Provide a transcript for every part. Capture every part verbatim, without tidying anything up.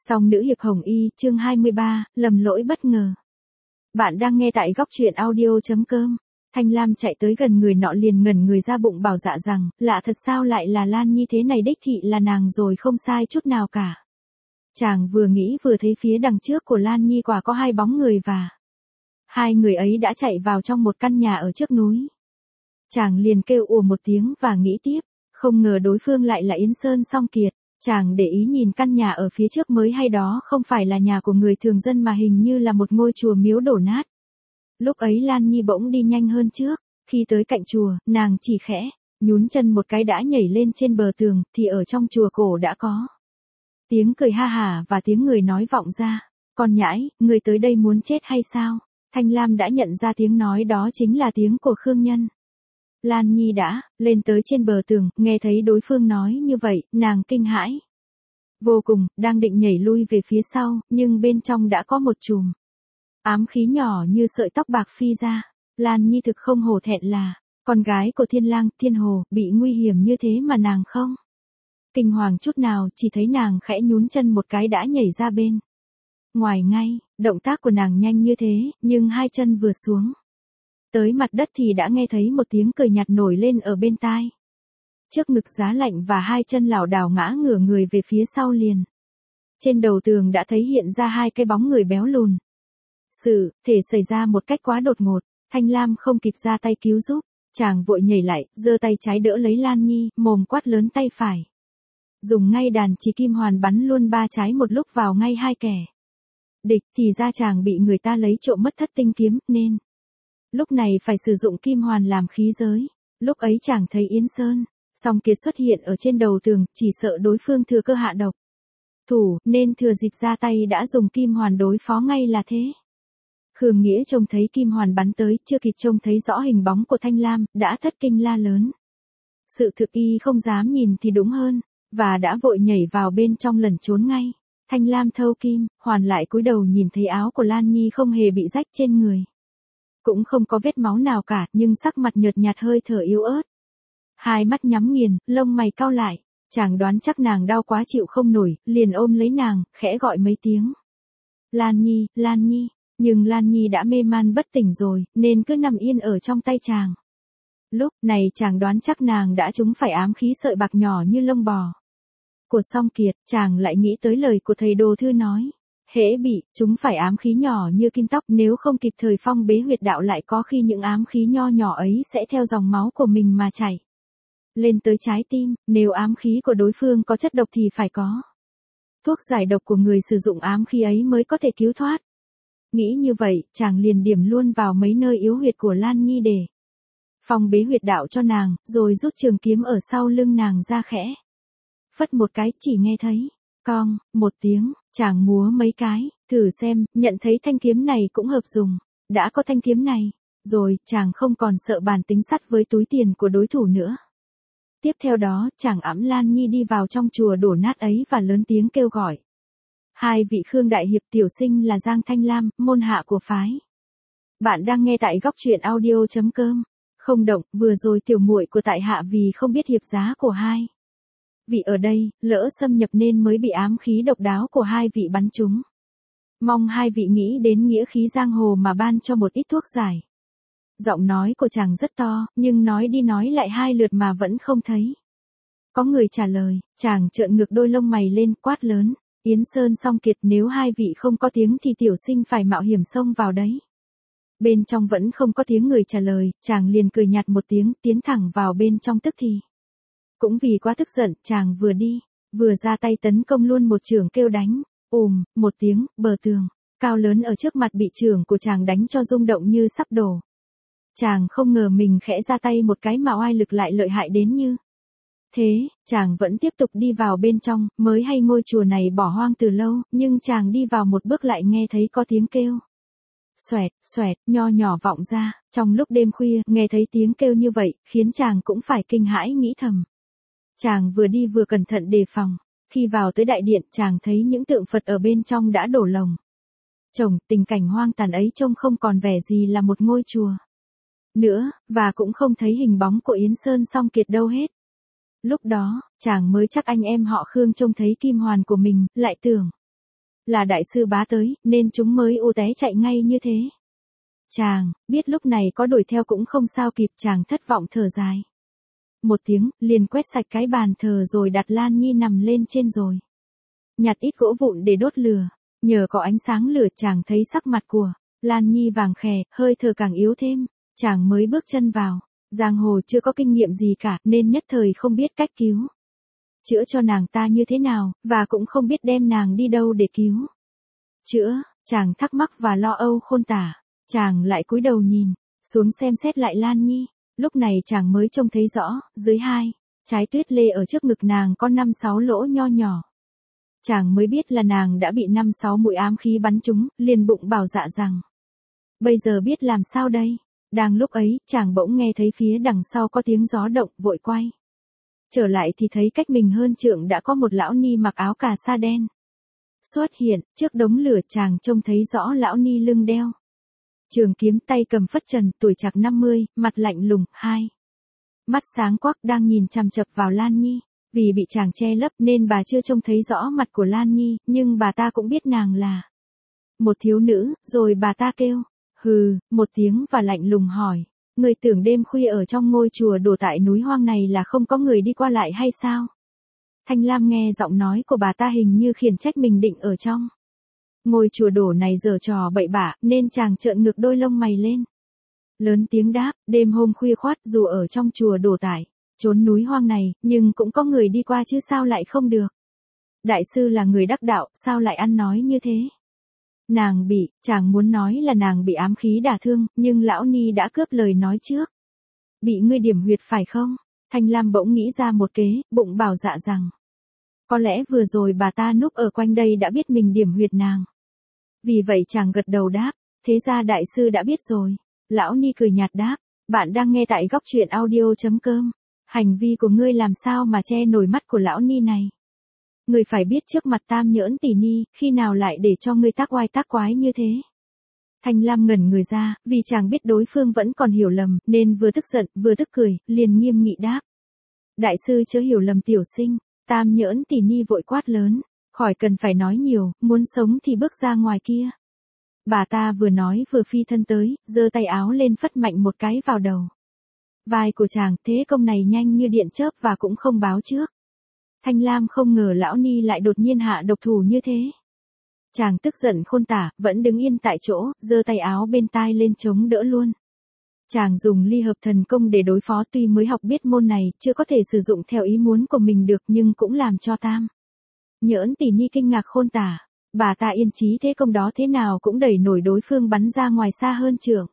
Song nữ hiệp hồng y, chương hai mươi ba, lầm lỗi bất ngờ. Bạn đang nghe tại góc truyện audio.com. Thanh Lam chạy tới gần người nọ liền ngẩn người ra bụng bảo dạ rằng, lạ thật sao lại là Lan Nhi thế này, đích thị là nàng rồi, không sai chút nào cả. Chàng vừa nghĩ vừa thấy phía đằng trước của Lan Nhi quả có hai bóng người và hai người ấy đã chạy vào trong một căn nhà ở trước núi. Chàng liền kêu ùa một tiếng và nghĩ tiếp, không ngờ đối phương lại là Yến Sơn Song Kiệt. Chàng để ý nhìn căn nhà ở phía trước mới hay đó không phải là nhà của người thường dân mà hình như là một ngôi chùa miếu đổ nát. Lúc ấy Lan Nhi bỗng đi nhanh hơn trước, khi tới cạnh chùa, nàng chỉ khẽ nhún chân một cái đã nhảy lên trên bờ tường, thì ở trong chùa cổ đã có tiếng cười ha hả và tiếng người nói vọng ra, con nhãi, người tới đây muốn chết hay sao? Thanh Lam đã nhận ra tiếng nói đó chính là tiếng của Khương Nhân. Lan Nhi đã lên tới trên bờ tường, nghe thấy đối phương nói như vậy, nàng kinh hãi vô cùng, đang định nhảy lui về phía sau, nhưng bên trong đã có một chùm ám khí nhỏ như sợi tóc bạc phi ra. Lan Nhi thực không hổ thẹn là con gái của Thiên Lang, Thiên Hồ, bị nguy hiểm như thế mà nàng không kinh hoàng chút nào, chỉ thấy nàng khẽ nhún chân một cái đã nhảy ra bên ngoài ngay. Động tác của nàng nhanh như thế, nhưng hai chân vừa xuống tới mặt đất thì đã nghe thấy một tiếng cười nhạt nổi lên ở bên tai. Trước ngực giá lạnh và hai chân lảo đảo ngã ngửa người về phía sau liền. Trên đầu tường đã thấy hiện ra hai cái bóng người béo lùn. Sự thể xảy ra một cách quá đột ngột, Thanh Lam không kịp ra tay cứu giúp, chàng vội nhảy lại, giơ tay trái đỡ lấy Lan Nhi, mồm quát lớn tay phải. Dùng ngay đàn chỉ kim hoàn bắn luôn ba trái một lúc vào ngay hai kẻ địch, thì ra chàng bị người ta lấy trộm mất thất tinh kiếm, nên lúc này phải sử dụng kim hoàn làm khí giới. Lúc ấy chàng thấy Yến Sơn Song Kiệt xuất hiện ở trên đầu tường, chỉ sợ đối phương thừa cơ hạ độc thủ, nên thừa dịp ra tay đã dùng kim hoàn đối phó ngay là thế. Khương Nghĩa trông thấy kim hoàn bắn tới, chưa kịp trông thấy rõ hình bóng của Thanh Lam, đã thất kinh la lớn. Sự thực y không dám nhìn thì đúng hơn, và đã vội nhảy vào bên trong lẩn trốn ngay. Thanh Lam thâu kim hoàn lại cúi đầu nhìn thấy áo của Lan Nhi không hề bị rách trên người, cũng không có vết máu nào cả, nhưng sắc mặt nhợt nhạt hơi thở yếu ớt. Hai mắt nhắm nghiền, lông mày cau lại, chàng đoán chắc nàng đau quá chịu không nổi, liền ôm lấy nàng, khẽ gọi mấy tiếng. Lan Nhi, Lan Nhi, nhưng Lan Nhi đã mê man bất tỉnh rồi, nên cứ nằm yên ở trong tay chàng. Lúc này chàng đoán chắc nàng đã trúng phải ám khí sợi bạc nhỏ như lông bò của Song Kiệt, chàng lại nghĩ tới lời của thầy Đồ Thư nói. Hễ bị chúng phải ám khí nhỏ như kim tóc, nếu không kịp thời phong bế huyệt đạo lại có khi những ám khí nho nhỏ ấy sẽ theo dòng máu của mình mà chảy lên tới trái tim. Nếu ám khí của đối phương có chất độc thì phải có thuốc giải độc của người sử dụng ám khí ấy mới có thể cứu thoát. Nghĩ như vậy, chàng liền điểm luôn vào mấy nơi yếu huyệt của Lan Nhi để phong bế huyệt đạo cho nàng, rồi rút trường kiếm ở sau lưng nàng ra khẽ phất một cái, chỉ nghe thấy cong một tiếng, chàng múa mấy cái, thử xem, nhận thấy thanh kiếm này cũng hợp dùng. Đã có thanh kiếm này rồi, chàng không còn sợ bản tính sắt với túi tiền của đối thủ nữa. Tiếp theo đó, chàng ẵm Lan Nhi đi vào trong chùa đổ nát ấy và lớn tiếng kêu gọi. Hai vị Khương đại hiệp, tiểu sinh là Giang Thanh Lam, môn hạ của phái. Bạn đang nghe tại góc truyện audio.com. Không động, vừa rồi tiểu muội của tại hạ vì không biết hiệp giá của hai vị ở đây, lỡ xâm nhập nên mới bị ám khí độc đáo của hai vị bắn trúng. Mong hai vị nghĩ đến nghĩa khí giang hồ mà ban cho một ít thuốc giải. Giọng nói của chàng rất to, nhưng nói đi nói lại hai lượt mà vẫn không thấy có người trả lời. Chàng trợn ngược đôi lông mày lên, quát lớn. Yến Sơn Song Kiệt, nếu hai vị không có tiếng thì tiểu sinh phải mạo hiểm xông vào đấy. Bên trong vẫn không có tiếng người trả lời, chàng liền cười nhạt một tiếng, tiến thẳng vào bên trong. Tức thì cũng vì quá tức giận, chàng vừa đi vừa ra tay tấn công luôn một chưởng kêu đánh. Ùm, một tiếng, bờ tường cao lớn ở trước mặt bị chưởng của chàng đánh cho rung động như sắp đổ. Chàng không ngờ mình khẽ ra tay một cái mà oai lực lại lợi hại đến như thế. Chàng vẫn tiếp tục đi vào bên trong, mới hay ngôi chùa này bỏ hoang từ lâu, nhưng chàng đi vào một bước lại nghe thấy có tiếng kêu xoẹt, xoẹt, nho nhỏ vọng ra. Trong lúc đêm khuya, nghe thấy tiếng kêu như vậy, khiến chàng cũng phải kinh hãi nghĩ thầm. Chàng vừa đi vừa cẩn thận đề phòng. Khi vào tới đại điện, chàng thấy những tượng Phật ở bên trong đã đổ lồng chồng. Tình cảnh hoang tàn ấy trông không còn vẻ gì là một ngôi chùa nữa, và cũng không thấy hình bóng của Yến Sơn Song Kiệt đâu hết. Lúc đó, chàng mới chắc anh em họ Khương trông thấy kim hoàn của mình, lại tưởng là đại sư bá tới, nên chúng mới u té chạy ngay như thế. Chàng, biết lúc này có đuổi theo cũng không sao kịp, chàng thất vọng thở dài. Một tiếng, liền quét sạch cái bàn thờ rồi đặt Lan Nhi nằm lên trên rồi. Nhặt ít gỗ vụn để đốt lửa, nhờ có ánh sáng lửa chàng thấy sắc mặt của Lan Nhi vàng khè, hơi thở càng yếu thêm, chàng mới bước chân vào. Giang hồ chưa có kinh nghiệm gì cả nên nhất thời không biết cách cứu chữa cho nàng ta như thế nào, và cũng không biết đem nàng đi đâu để cứu chữa, chàng thắc mắc và lo âu khôn tả. Chàng lại cúi đầu nhìn xuống xem xét lại Lan Nhi, lúc này chàng mới trông thấy rõ, dưới hai trái tuyết lê ở trước ngực nàng có năm sáu lỗ nho nhỏ. Chàng mới biết là nàng đã bị năm sáu mũi ám khí bắn trúng, liền bụng bảo dạ rằng: bây giờ biết làm sao đây? Đang lúc ấy, chàng bỗng nghe thấy phía đằng sau có tiếng gió động, vội quay trở lại thì thấy cách mình hơn trượng đã có một lão ni mặc áo cà sa đen xuất hiện. Trước đống lửa chàng trông thấy rõ lão ni lưng đeo trường kiếm, tay cầm phất trần, tuổi chạc năm mươi, mặt lạnh lùng, hai mắt sáng quắc đang nhìn chằm chằm vào Lan Nhi. Vì bị chàng che lấp nên bà chưa trông thấy rõ mặt của Lan Nhi, nhưng bà ta cũng biết nàng là một thiếu nữ, rồi bà ta kêu hừ một tiếng và lạnh lùng hỏi: người tưởng đêm khuya ở trong ngôi chùa đổ tại núi hoang này là không có người đi qua lại hay sao? Thanh Lam nghe giọng nói của bà ta hình như khiển trách mình định ở trong ngôi chùa đổ này giở trò bậy bạ, nên chàng trợn ngược đôi lông mày lên, lớn tiếng đáp: đêm hôm khuya khoắt dù ở trong chùa đổ tại chốn núi hoang này, nhưng cũng có người đi qua chứ sao lại không được? Đại sư là người đắc đạo, sao lại ăn nói như thế? Nàng bị, chàng muốn nói là nàng bị ám khí đả thương, nhưng lão ni đã cướp lời nói trước. Bị ngươi điểm huyệt phải không? Thanh Lam bỗng nghĩ ra một kế, bụng bảo dạ rằng: có lẽ vừa rồi bà ta núp ở quanh đây đã biết mình điểm huyệt nàng. Vì vậy chàng gật đầu đáp: thế ra đại sư đã biết rồi. Lão ni cười nhạt đáp: bạn đang nghe tại góc truyện audio.com. Hành vi của ngươi làm sao mà che nổi mắt của lão ni này? Ngươi phải biết trước mặt Tam Nhỡn tỷ ni, khi nào lại để cho ngươi tác oai tác quái như thế? Thanh Lam ngẩn người ra, vì chàng biết đối phương vẫn còn hiểu lầm, nên vừa tức giận, vừa tức cười, liền nghiêm nghị đáp: đại sư chớ hiểu lầm tiểu sinh. Tam Nhỡn tỷ ni vội quát lớn: khỏi cần phải nói nhiều, muốn sống thì bước ra ngoài kia. Bà ta vừa nói vừa phi thân tới, giơ tay áo lên phất mạnh một cái vào đầu vai của chàng. Thế công này nhanh như điện chớp và cũng không báo trước. Thanh Lam không ngờ lão ni lại đột nhiên hạ độc thủ như thế. Chàng tức giận khôn tả, vẫn đứng yên tại chỗ, giơ tay áo bên tai lên chống đỡ luôn. Chàng dùng ly hợp thần công để đối phó, tuy mới học biết môn này, chưa có thể sử dụng theo ý muốn của mình được, nhưng cũng làm cho Tam Nhỡn tỷ ni kinh ngạc khôn tả. Bà ta yên chí thế công đó thế nào cũng đẩy nổi đối phương bắn ra ngoài xa hơn trượng.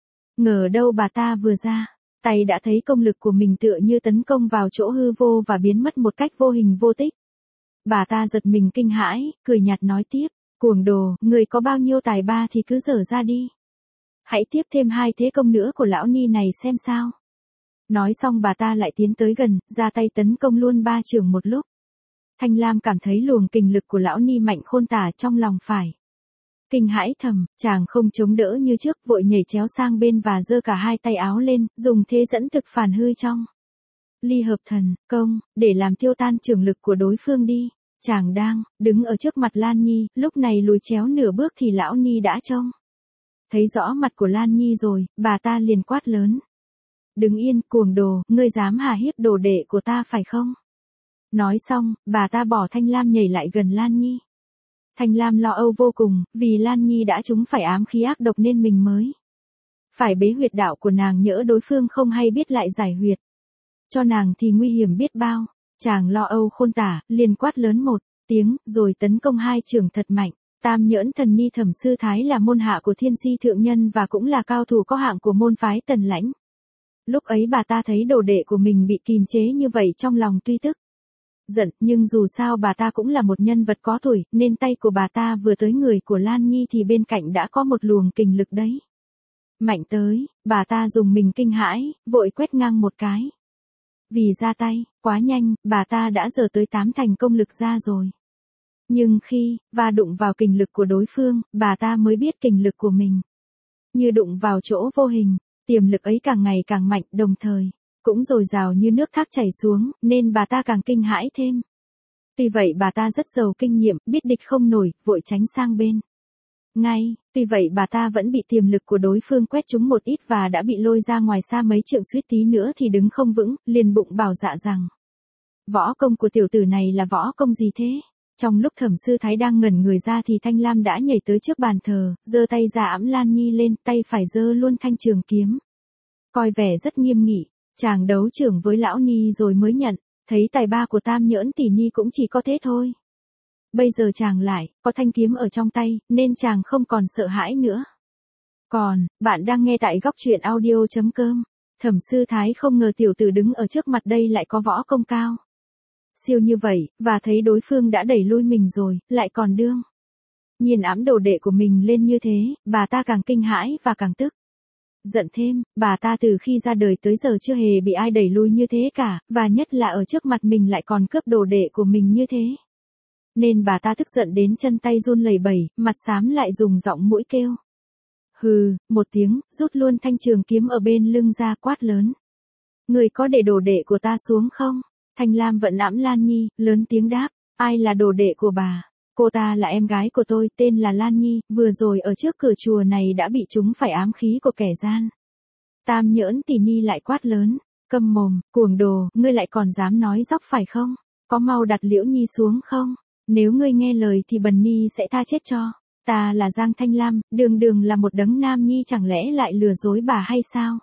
Ngờ đâu bà ta vừa ra tay đã thấy công lực của mình tựa như tấn công vào chỗ hư vô và biến mất một cách vô hình vô tích. Bà ta giật mình kinh hãi, cười nhạt nói tiếp: cuồng đồ, người có bao nhiêu tài ba thì cứ dở ra đi. Hãy tiếp thêm hai thế công nữa của lão ni này xem sao. Nói xong bà ta lại tiến tới gần, ra tay tấn công luôn ba chưởng một lúc. Thanh Lam cảm thấy luồng kình lực của lão ni mạnh khôn tả, trong lòng phải kinh hãi thầm. Chàng không chống đỡ như trước, vội nhảy chéo sang bên và giơ cả hai tay áo lên, dùng thế dẫn thực phản hư trong ly hợp thần công, để làm tiêu tan chưởng lực của đối phương đi. Chàng đang đứng ở trước mặt Lan Nhi, lúc này lùi chéo nửa bước thì lão ni đã trông thấy rõ mặt của Lan Nhi rồi, bà ta liền quát lớn: đứng yên, cuồng đồ, ngươi dám hà hiếp đồ đệ của ta phải không? Nói xong, bà ta bỏ Thanh Lam nhảy lại gần Lan Nhi. Thanh Lam lo âu vô cùng, vì Lan Nhi đã trúng phải ám khí ác độc nên mình mới phải bế huyệt đạo của nàng, nhỡ đối phương không hay biết lại giải huyệt cho nàng thì nguy hiểm biết bao. Chàng lo âu khôn tả, liền quát lớn một tiếng, rồi tấn công hai chưởng thật mạnh. Tam Nhỡn thần ni Thẩm Sư Thái là môn hạ của Thiên Si thượng nhân và cũng là cao thủ có hạng của môn phái Tần Lãnh. Lúc ấy bà ta thấy đồ đệ của mình bị kìm chế như vậy, trong lòng tuy tức giận, nhưng dù sao bà ta cũng là một nhân vật có tuổi, nên tay của bà ta vừa tới người của Lan Nhi thì bên cạnh đã có một luồng kình lực đấy mạnh tới. Bà ta dùng mình kinh hãi, vội quét ngang một cái. Vì ra tay quá nhanh, bà ta đã giở tới tám thành công lực ra rồi. Nhưng khi va đụng vào kình lực của đối phương, bà ta mới biết kình lực của mình như đụng vào chỗ vô hình. Tiềm lực ấy càng ngày càng mạnh, đồng thời cũng dồi dào như nước thác chảy xuống, nên bà ta càng kinh hãi thêm. Tuy vậy bà ta rất giàu kinh nghiệm, biết địch không nổi, vội tránh sang bên. Ngay, tuy vậy bà ta vẫn bị tiềm lực của đối phương quét trúng một ít và đã bị lôi ra ngoài xa mấy trượng, suýt tí nữa thì đứng không vững, liền bụng bảo dạ rằng. Võ công của tiểu tử này là võ công gì thế? Trong lúc Thẩm Sư Thái đang ngẩn người ra thì Thanh Lam đã nhảy tới trước bàn thờ, giơ tay ra ẵm Lan Nhi lên, tay phải giơ luôn thanh trường kiếm. Coi vẻ rất nghiêm nghị, chàng đấu trưởng với lão Ni rồi mới nhận, thấy tài ba của Tam Nhỡn tỷ Ni cũng chỉ có thế thôi. Bây giờ chàng lại, có thanh kiếm ở trong tay, nên chàng không còn sợ hãi nữa. Còn, bạn đang nghe tại góc truyện audio.com. Thẩm Sư Thái không ngờ tiểu tử đứng ở trước mặt đây lại có võ công cao siêu như vậy, và thấy đối phương đã đẩy lui mình rồi, lại còn đương nhiên ẵm đồ đệ của mình lên như thế, bà ta càng kinh hãi và càng tức giận thêm, bà ta từ khi ra đời tới giờ chưa hề bị ai đẩy lui như thế cả, và nhất là ở trước mặt mình lại còn cướp đồ đệ của mình như thế. Nên bà ta tức giận đến chân tay run lẩy bẩy, mặt xám lại dùng giọng mũi kêu. Hừ, một tiếng, rút luôn thanh trường kiếm ở bên lưng ra, quát lớn. Người có để đồ đệ của ta xuống không? Thanh Lam vẫn ẵm Lan Nhi, lớn tiếng đáp, ai là đồ đệ của bà? Cô ta là em gái của tôi, tên là Lan Nhi, vừa rồi ở trước cửa chùa này đã bị chúng phải ám khí của kẻ gian. Tam Nhỡn tỷ Nhi lại quát lớn, câm mồm, cuồng đồ, ngươi lại còn dám nói dóc phải không? Có mau đặt Liễu Nhi xuống không? Nếu ngươi nghe lời thì Bần Nhi sẽ tha chết cho. Ta là Giang Thanh Lam, đường đường là một đấng nam nhi, chẳng lẽ lại lừa dối bà hay sao?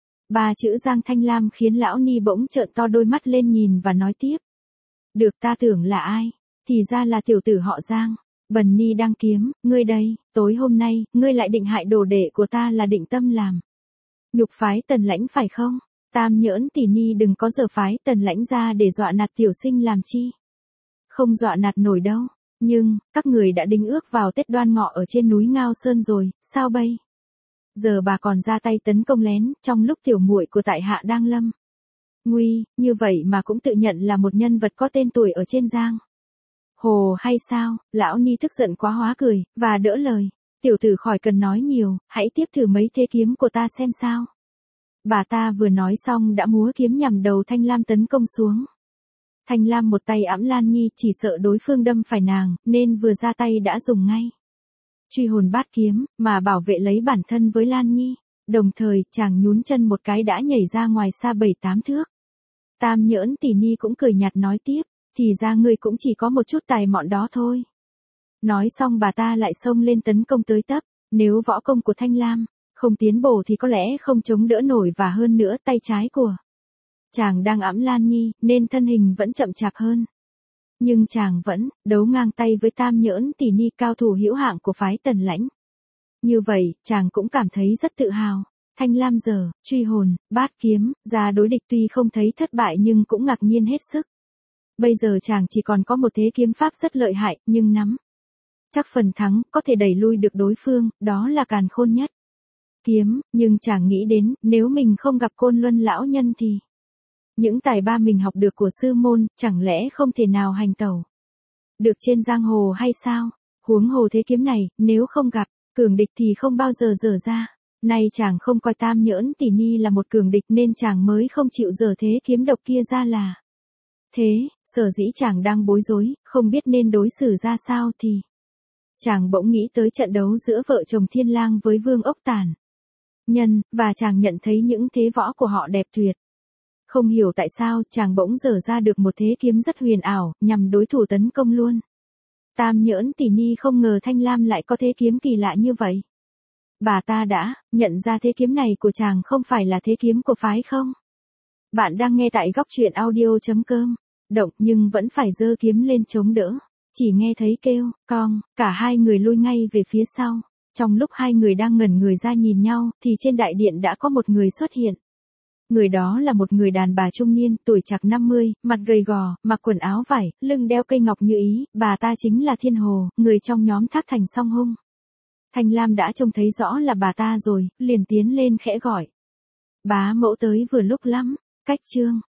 Ba chữ Giang Thanh Lam khiến lão Ni bỗng trợn to đôi mắt lên nhìn và nói tiếp. Được, ta tưởng là ai? Thì ra là tiểu tử họ Giang. Bần Ni đang kiếm, ngươi đây, tối hôm nay, ngươi lại định hại đồ đệ của ta, là định tâm làm nhục phái Tần Lãnh phải không? Tam Nhỡn tỷ Ni đừng có giờ phái Tần Lãnh ra để dọa nạt tiểu sinh làm chi. Không dọa nạt nổi đâu. Nhưng, các người đã đính ước vào Tết Đoan Ngọ ở trên núi Ngao Sơn rồi, sao bây? Giờ bà còn ra tay tấn công lén, trong lúc tiểu muội của tại hạ đang lâm nguy, như vậy mà cũng tự nhận là một nhân vật có tên tuổi ở trên giang hồ hay sao? Lão Ni tức giận quá hóa cười, và đỡ lời. Tiểu tử khỏi cần nói nhiều, hãy tiếp thử mấy thế kiếm của ta xem sao. Bà ta vừa nói xong đã múa kiếm nhằm đầu Thanh Lam tấn công xuống. Thanh Lam một tay ẵm Lan Nhi, chỉ sợ đối phương đâm phải nàng, nên vừa ra tay đã dùng ngay truy hồn bát kiếm, mà bảo vệ lấy bản thân với Lan Nhi. Đồng thời, chàng nhún chân một cái đã nhảy ra ngoài xa bảy tám thước. Tam Nhỡn tỷ Nhi cũng cười nhạt nói tiếp, thì ra ngươi cũng chỉ có một chút tài mọn đó thôi. Nói xong bà ta lại xông lên tấn công tới tấp, nếu võ công của Thanh Lam không tiến bộ thì có lẽ không chống đỡ nổi, và hơn nữa tay trái của chàng đang ẵm Lan Nhi, nên thân hình vẫn chậm chạp hơn. Nhưng chàng vẫn đấu ngang tay với Tam Nhỡn tỷ Nhi, cao thủ hữu hạng của phái Tần Lãnh. Như vậy, chàng cũng cảm thấy rất tự hào. Thanh Lam giờ, truy hồn, bát kiếm, ra đối địch tuy không thấy thất bại nhưng cũng ngạc nhiên hết sức. Bây giờ chàng chỉ còn có một thế kiếm pháp rất lợi hại, nhưng nắm chắc phần thắng, có thể đẩy lui được đối phương, đó là càn khôn nhất kiếm, nhưng chàng nghĩ đến, nếu mình không gặp Côn Luân lão nhân thì những tài ba mình học được của sư môn, chẳng lẽ không thể nào hành tẩu được trên giang hồ hay sao? Huống hồ thế kiếm này, nếu không gặp cường địch thì không bao giờ dở ra. Nay chàng không coi Tam Nhỡn tỷ Nhi là một cường địch nên chàng mới không chịu dở thế kiếm độc kia ra là thế. Sở dĩ chàng đang bối rối, không biết nên đối xử ra sao thì chàng bỗng nghĩ tới trận đấu giữa vợ chồng Thiên Lang với Vương Ốc Tản Nhân, và chàng nhận thấy những thế võ của họ đẹp tuyệt. Không hiểu tại sao, chàng bỗng dở ra được một thế kiếm rất huyền ảo, nhằm đối thủ tấn công luôn. Tam Nhỡn tỷ Nhi không ngờ Thanh Lam lại có thế kiếm kỳ lạ như vậy. Bà ta đã nhận ra thế kiếm này của chàng không phải là thế kiếm của phái không? Bạn đang nghe tại góc truyện audio.com. Động nhưng vẫn phải giơ kiếm lên chống đỡ. Chỉ nghe thấy kêu, cong, cả hai người lui ngay về phía sau. Trong lúc hai người đang ngẩn người ra nhìn nhau, thì trên đại điện đã có một người xuất hiện. Người đó là một người đàn bà trung niên, tuổi chạc năm mươi, mặt gầy gò, mặc quần áo vải, lưng đeo cây ngọc như ý, bà ta chính là Thiên Hồ, người trong nhóm Thác Thành Song Hung. Thanh Lam đã trông thấy rõ là bà ta rồi, liền tiến lên khẽ gọi. Bá mẫu tới vừa lúc lắm, cách chương.